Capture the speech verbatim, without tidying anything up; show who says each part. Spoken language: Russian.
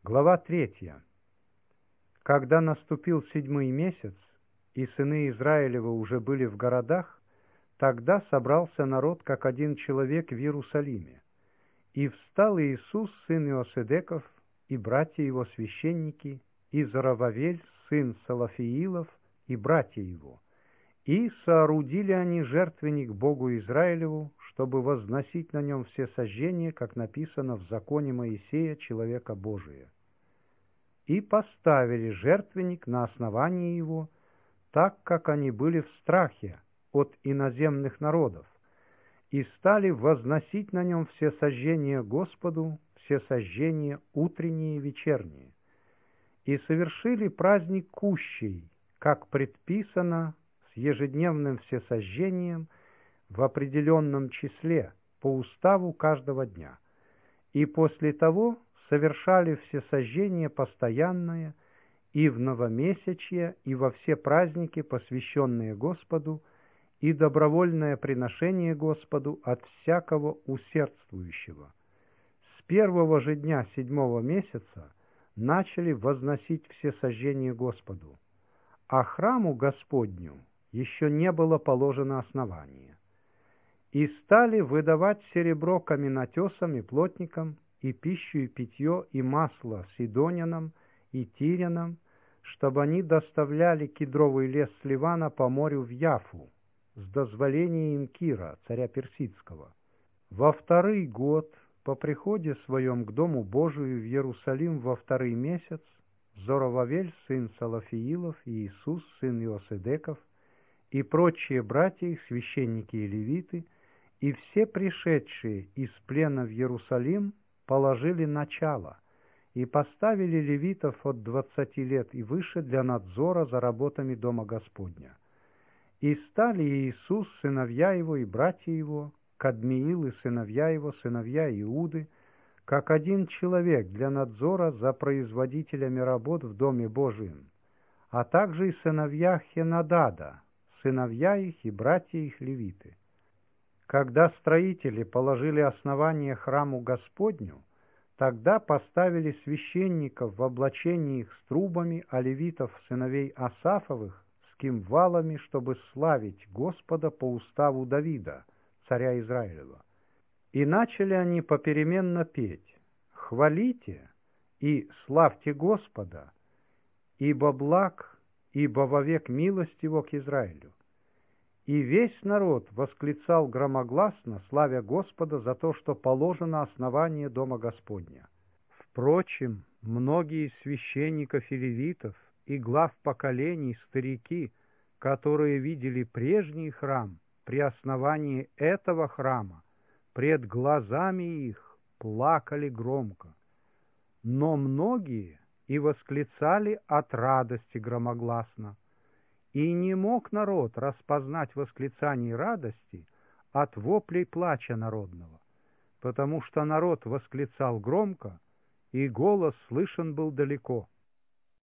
Speaker 1: Глава третья. Когда наступил седьмой месяц, и сыны Израилева уже были в городах, тогда собрался народ, как один человек, в Иерусалиме. И встал Иисус, сын Иосседеков, и братья его священники, и Зоровавель, сын Салафиилов, и братья его. И соорудили они жертвенник Богу Израилеву, чтобы возносить на нем все сожжения, как написано в законе Моисея, человека Божия. И поставили жертвенник на основании его, так как они были в страхе от иноземных народов, и стали возносить на нем все сожжения Господу, все сожжения утренние и вечерние. И совершили праздник кущей, как предписано, с ежедневным всесожжением в определенном числе, по уставу каждого дня. И после того совершали всесожжение постоянное и в новомесячье, и во все праздники, посвященные Господу, и добровольное приношение Господу от всякого усердствующего. С первого же дня седьмого месяца начали возносить всесожжение Господу, а храму Господню еще не было положено основание. И стали выдавать серебро каменотесам и плотникам, и пищу, и питье, и масло сидонянам и тирянам, чтобы они доставляли кедровый лес с Ливана по морю в Яфу, с дозволения Инкира, царя Персидского. Во второй год, по приходе своем к Дому Божию в Иерусалим во второй месяц, Зоровавель, сын Салафиилов, и Иисус, сын Иосседеков, и прочие братья их, священники и левиты, и все пришедшие из плена в Иерусалим положили начало и поставили левитов от двадцати лет и выше для надзора за работами Дома Господня. И стали Иисус, сыновья его и братья его, Кадмиил и сыновья его, сыновья Иуды, как один человек для надзора за производителями работ в Доме Божием, а также и сыновья Хенадада, сыновья их и братья их левиты. Когда строители положили основание храму Господню, тогда поставили священников в облачении их с трубами, а левитов, сыновей Асафовых, с кимвалами, чтобы славить Господа по уставу Давида, царя Израилева. И начали они попеременно петь: «Хвалите и славьте Господа, ибо благ, ибо вовек милость его к Израилю». И весь народ восклицал громогласно, славя Господа за то, что положено основание Дома Господня. Впрочем, многие из священников и левитов и глав поколений, старики, которые видели прежний храм, при основании этого храма, пред глазами их плакали громко. Но многие и восклицали от радости громогласно. И не мог народ распознать восклицаний радости от воплей плача народного, потому что народ восклицал громко, и голос слышен был далеко.